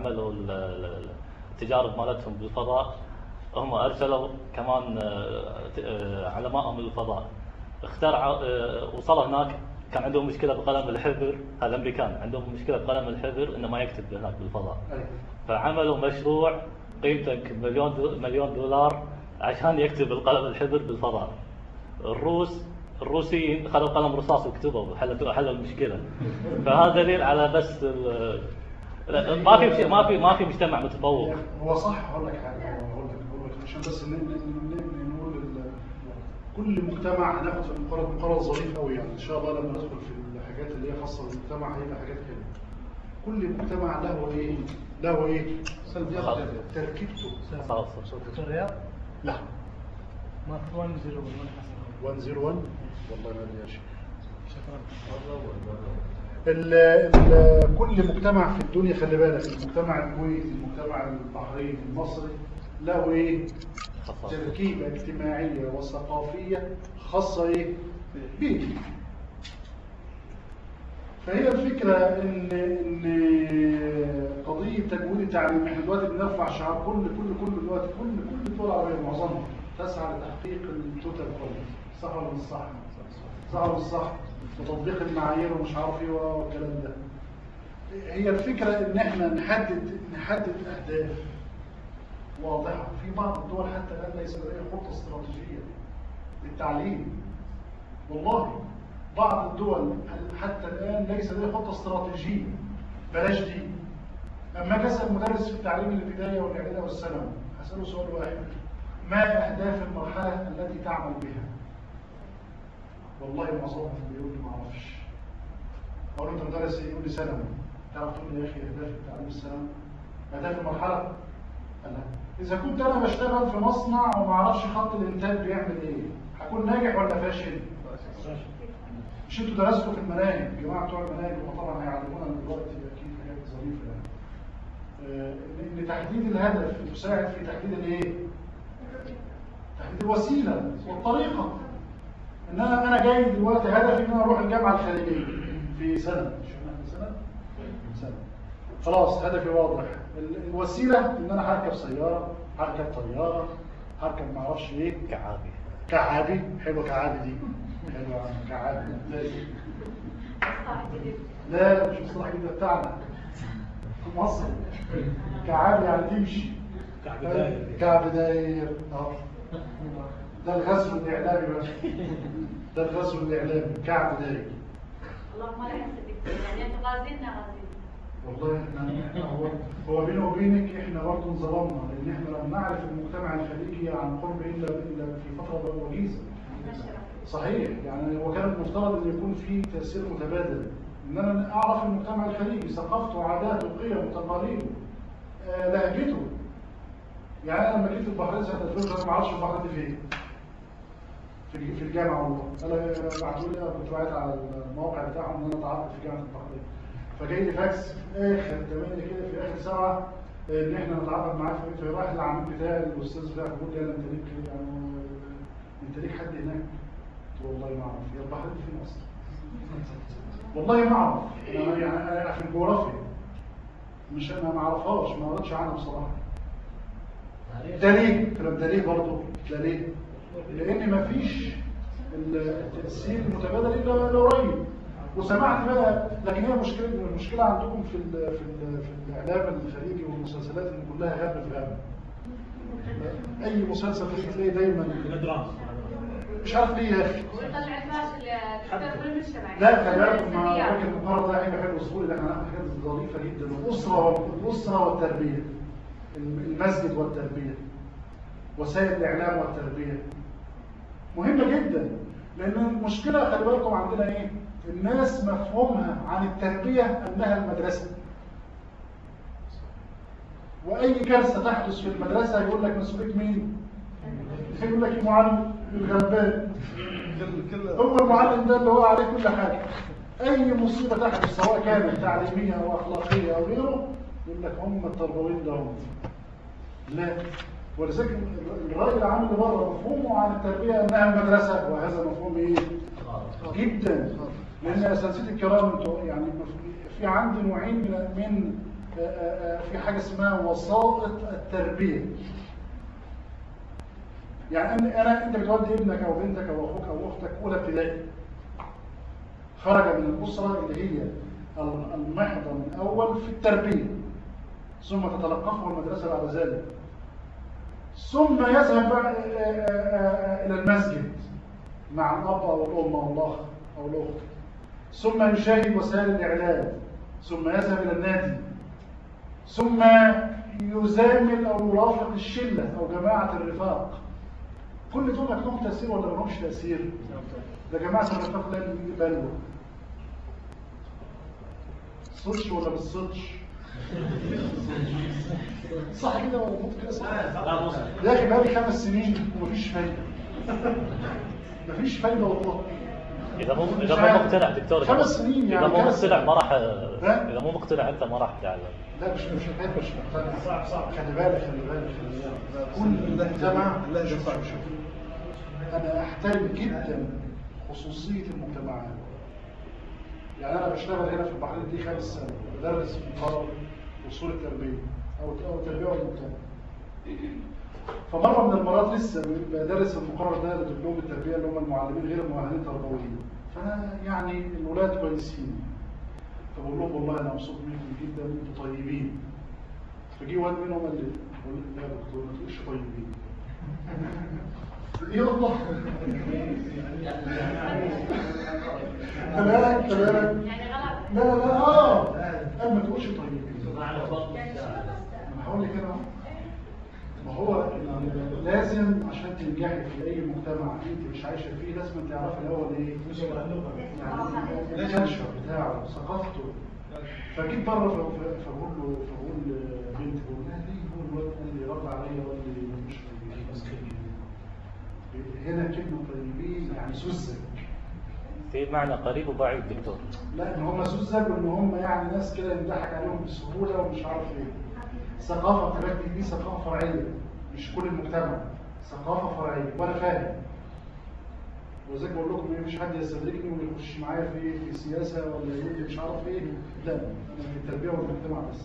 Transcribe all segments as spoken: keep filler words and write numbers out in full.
عملوا التجارب مالتهم بالفضاء هم ارسلوا كمان علمائهم للفضاء. اخترعوا وصلوا هناك كان عندهم مشكله بقلم الحبر، هذا الامريكان عندهم مشكله بقلم الحبر انه ما يكتب هناك بالفضاء. فعملوا مشروع قيمته مليون دو مليون دولار عشان يكتب القلم الحبر بالفضاء. الروس الروسيين خذوا قلم رصاص وكتبوا حلوا حلوا المشكله. فهذا دليل على بس ما في ما في ما في مجتمع متفوق. هو صح. اقول لك حاجه، اقول لك اقول لك عشان بس نقول كل مجتمع هناخد في المقارنه مقارنه ظريف قوي يعني ان شاء الله لما ندخل في الحاجات اللي هي خاصه بالمجتمع هيبقى حاجات حلوه. كل مجتمع له ايه؟ له ايه؟ سلبيات تركيبته. الرياض؟ لا. ما في واحد صفر واحد حسن. واحد صفر واحد والله ما ادري يا شيخ. شكرا. ال ال كل مجتمع في الدنيا خلي بالك، المجتمع الكويتي، المجتمع البحريني، المصري له ايه؟ تركيبه اجتماعيه وثقافيه خاصه ايه؟ بيه. فهي الفكره ان ان قضيه تجويد التعليم، احنا دلوقتي بنرفع شعار كل كل كل دلوقتي كل كل الدول العربيه معظمها تسعى لتحقيق التوتال كواليتي. صح ولا مش صح؟ صح ولا مش صح؟ وتطبيق المعايير ومش عارف ايه والكلام ده. هي الفكره ان احنا نحدد نحدد اهداف واضحه. في بعض الدول حتى الان ليس لديها خطه استراتيجيه للتعليم. والله بعض الدول حتى الان ليس لديها خطه استراتيجيه. بلاش دي. اما جلس مدرس في التعليم الابتدائي والاعدادي والثانوي هساله سؤال واحد: ما اهداف المرحله التي تعمل بها؟ والله معظمهم بيقول لي ما اعرفش. اقول له انت مدرس ايه؟ يقول لي ثانوي. تعرف تقول لي يا اخي اهداف التعليم الثانوي؟ اهداف المرحله؟ قال لا. اذا كنت انا بشتغل في مصنع وما اعرفش خط الانتاج بيعمل ايه، هكون ناجح ولا فاشل؟ مش انتوا درستوا في المناهج الجماعه بتوع المناهج هم طبعا هيعلمونا دلوقتي اكيد حاجات ظريفه يعني. آه ان تحديد الهدف تساعد في تحديد الايه؟ تحديد الوسيله والطريقه. ان انا انا جاي دلوقتي هدفي ان انا اروح الجامعه الخارجيه في سنه، مش احنا في سنه؟ سنه. خلاص هدفي واضح. الوسيله ان انا هركب سياره، هركب طياره، هركب ما اعرفش ايه، كعابي. كعابي، حلوه كعابي دي. حلوه كعابي. لا مش مصطلح جديد بتاعنا. في مصر كعابي يعني تمشي. كعب داير. كعب داير. اه. ده الغزو الاعلامي بقى. ده الغزو الاعلامي كعب داير. اللهم لا يحسدك يعني انتوا غازينا غازين. والله احنا هو هو بيني وبينك احنا برضه انظلمنا لان احنا لم نعرف المجتمع الخليجي عن قرب الا الا في فتره وجيزه. صحيح يعني هو كان المفترض ان يكون في تاثير متبادل، ان انا اعرف المجتمع الخليجي ثقافته وعاداته وقيمه وتقاليده آه لهجته. يعني انا لما جيت البحرين سنه ألفين انا ما اعرفش البحرين دي فين. في في الجامعه والله. انا بعتوا لي كنت باعت على الموقع بتاعهم ان انا اتعرضت في جامعه البحرين. فجاي لي فاكس في اخر ثمانية كده في اخر سبعة ان احنا نتعاقد معاه في راح العميد بتاعي الاستاذ بتاعي بيقول لي انا انت ليك كده يعني انت ليك حد هناك؟ قلت له والله ما اعرف. هي البحرين فين اصلا؟ والله ما اعرف. انا يعني انا في الجغرافيا مش انا ما اعرفهاش، ما قريتش عنها بصراحه. ده ليه؟ كلام ده ليه برضه؟ ده ليه؟ لان ما فيش التاثير المتبادل الا قريب. وسمعت بقى لكن هي مشكله المشكله عندكم في ال في ال في الاعلام الخليجي والمسلسلات ان كلها غاب في غاب. اي مسلسل فيه تلاقي دايما مش عارف ليه يا اخي. ويطلع الفاشل كل المجتمع. لا خلي بالكم مع راجل المقارنه ده حاجه حلوه اسبوعي ده احنا هناخد حاجات ظريفه جدا. الاسره الاسره والتربيه، المسجد والتربيه، وسائل الاعلام والتربيه مهمه جدا. لان المشكله خلي بالكم عندنا ايه؟ الناس مفهومها عن التربيه انها المدرسه. واي كارثه تحدث في المدرسه يقول لك مسؤوليه مين؟ يقول لك المعلم الغلبان. هو المعلم ده اللي هو عليه كل حاجه. اي مصيبه تحدث سواء كانت تعليميه او اخلاقيه او غيره يقول لك هم التربويين ده هم. لا، ولذلك الراي العام اللي بره مفهومه عن التربيه انها المدرسه، وهذا مفهوم ايه؟ جدا. لان اساتذتي الكرام يعني في عندي نوعين من في حاجة اسمها وسائط التربية. يعني أنا أنت بتودي ابنك أو بنتك أو أخوك أو أختك أولى ابتدائي، خرج من الأسرة اللي هي المحضن الأول في التربية، ثم تتلقفه المدرسة بعد ذلك، ثم يذهب إلى المسجد مع الأب أو الأم أو الأخ أو الأخت، ثم يشاهد وسائل الإعلام، ثم يذهب إلى النادي، ثم يزامل أو يرافق الشلة أو جماعة الرفاق. كل دول لهم تأثير ولا ما لهمش تأثير؟ ده جماعة الرفاق لا يبالوا. صدش ولا مش صدش؟ صح كده ولا ممكن كده صح؟ يا أخي بقالي خمس سنين ومفيش فايدة. مفيش فايدة والله. إذا مو إذا مو مقتنع دكتور، خمس سنين يعني إذا مو مقتنع ما راح إذا مو مقتنع أنت ما راح تتعلم. لا مش مش مش مقتنع. صعب صعب. خلي بالك خلي بالك خلي بالك. كل مجتمع لا شوف شوف. أنا أحترم جدا خصوصية المجتمعات. يعني أنا بشتغل هنا في البحرين دي خمس سنة، بدرس في مقر أصول التربية أو أو التربية والمجتمع. فمرة من المرات لسه بدرس المقرر ده لدبلوم التربية اللي هم المعلمين غير المؤهلين تربويين. فأنا يعني الولاد كويسين. فبقول لهم والله أنا مبسوط منكم جدا، أنتم طيبين. فجي واحد منهم قال لي بقول لا يا دكتور ما تقولش طيبين. ايه والله. تمام تمام. لا لا لا اه قال ما تقولش طيبين. انا هقول لك انا ما هو لازم عشان تنجحي في اي مجتمع انت مش عايشه فيه لازم تعرفي الاول ايه يعني الكالتشر بتاعه ثقافته. فجيت بره فبقول له فبقول بنتي بقول لها ليه هو الواد قال لي رد عليا وقال لي مش طيبين. هنا كلمه طيبين يعني سذج، في معنى قريب وبعيد دكتور. لا ان هم سذج وان هم يعني ناس كده يضحك عليهم بسهوله ومش عارف ايه. ثقافة التربية دي ثقافة فرعية، مش كل المجتمع، ثقافة فرعية وأنا فاهم. وزي ما بقول لكم مفيش حد يستدركني ويخش معايا في في سياسة ولا يقول لي مش عارف ايه، لا أنا في التربية والمجتمع بس.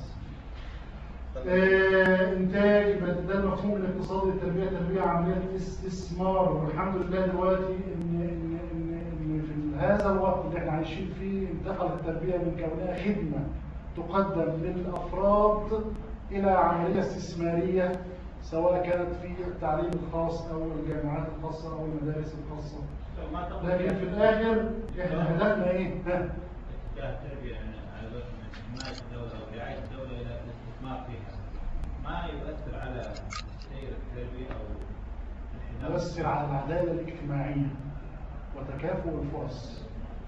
آه إنتاج ده المفهوم الاقتصادي للتربية، تربية عملية استثمار، والحمد لله دلوقتي إن إن إن إن في هذا الوقت اللي إحنا عايشين فيه انتقلت التربية من كونها خدمة تقدم للأفراد إلى عملية استثمارية، سواء كانت في التعليم الخاص أو الجامعات الخاصة أو المدارس الخاصة. لكن في الآخر إحنا هدفنا إيه؟ ها؟ التربية على حماية الدولة ورعاية الدولة إلى الاستثمار فيها، ما يؤثر على سير التربية أو يؤثر على العدالة الاجتماعية وتكافؤ الفرص.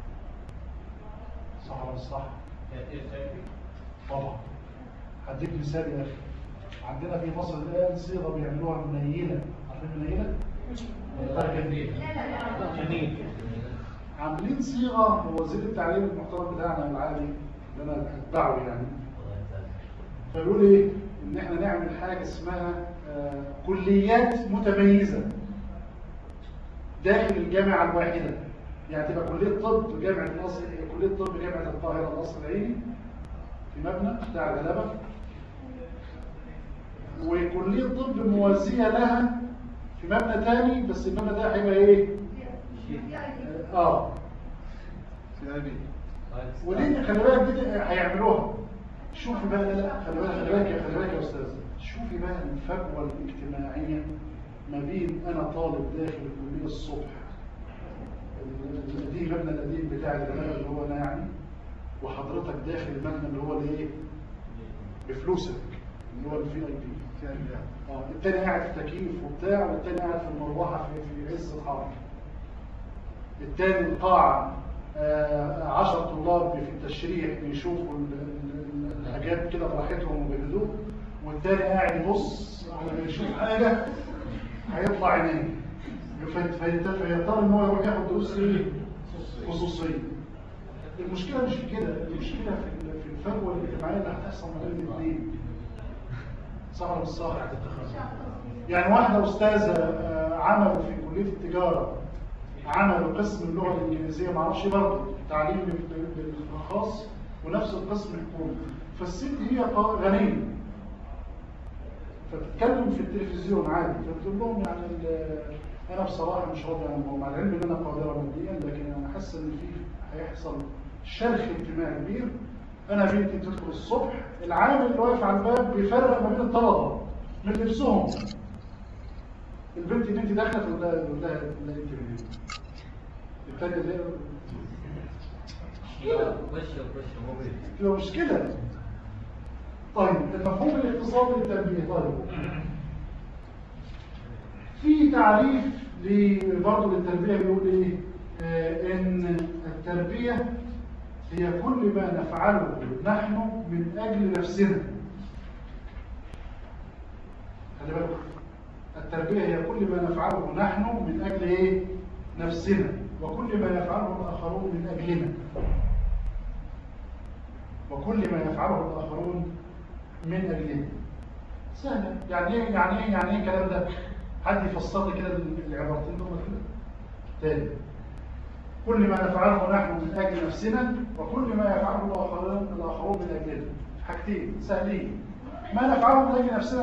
صح ولا صح؟ تأثير سلبي؟ طبعا. هديك مثال يا اخي، عندنا في مصر الان صيغه بيعملوها منيله، عارفين منيله؟ جميل. عاملين صيغه، وزير التعليم المحترم بتاعنا العالي اللي انا اتبعه يعني، فيقول ايه؟ ان احنا نعمل حاجه اسمها آه كليات متميزه داخل الجامعه الواحده. يعني تبقى كليه طب جامعه القصر، كليه طب جامعه القاهره القصر العيني في مبنى بتاع الغلبة، وكلية طب موازية لها في مبنى تاني، بس المبنى ده هيبقى ايه؟ اه ودي خلي بالك دي هيعملوها. شوفي بقى، لا خلي بالك خلي بالك خلي بالك يا استاذ، شوفي بقى الفجوة الاجتماعية ما بين انا طالب داخل الكلية الصبح، دي المبنى القديم بتاع الغلبة اللي هو انا يعني، وحضرتك داخل المبنى اللي هو الايه بفلوسك اللي هو الفي اي بي. اه التاني قاعد في تكييف وبتاع، والتاني قاعد في المروحه في في عز الحر. التاني القاعه آه عشر طلاب في التشريح بيشوفوا الحاجات كده براحتهم وبهدوء، والتاني قاعد يبص على يشوف حاجه هيطلع عينيه، فيضطر ان هو يروح ياخد دروس ايه خصوصيه. المشكلة مش في كده، المشكلة في الفجوة الاجتماعية اللي هتحصل ما بين الاثنين. صح ولا مش صح؟ يعني واحدة أستاذة عملوا في كلية التجارة، عملوا قسم اللغة الإنجليزية، معرفش برضه تعليم بالخاص، ونفس القسم حكومي. فالست هي قا- غنية، فتتكلم في التلفزيون عادي، فبتقول لهم يعني ال- انا بصراحه مش راضي عن الموضوع، مع العلم ان انا قادره ماديا، لكن انا حاسه ان في هيحصل شرخ اجتماعي كبير. انا بنتي تدخل الصبح، العامل اللي واقف على الباب بيفرق ما بين الطلبه من لبسهم. البنت اللي انت داخله تقول لها تقول لها لا انت منين؟ الثانيه اللي هي لا وش وش موبيل. تبقى مشكله. طيب المفهوم الاقتصادي للتنبيه. طيب في تعريف برضه للتربيه بيقول ايه؟ آه ان التربيه هي كل ما نفعله نحن من اجل نفسنا. خلي بالك، التربيه هي كل ما نفعله نحن من اجل ايه؟ نفسنا، وكل ما يفعله الاخرون من اجلنا. وكل ما يفعله الاخرون من اجلنا. سهله. يعني ايه يعني ايه يعني ايه الكلام ده؟ حد يفسر لي كده العبارتين دول كده تاني. كل ما نفعله نحن من اجل نفسنا، وكل ما يفعله الاخرون الاخرون من اجلنا. حاجتين سهلين. ما نفعله من اجل نفسنا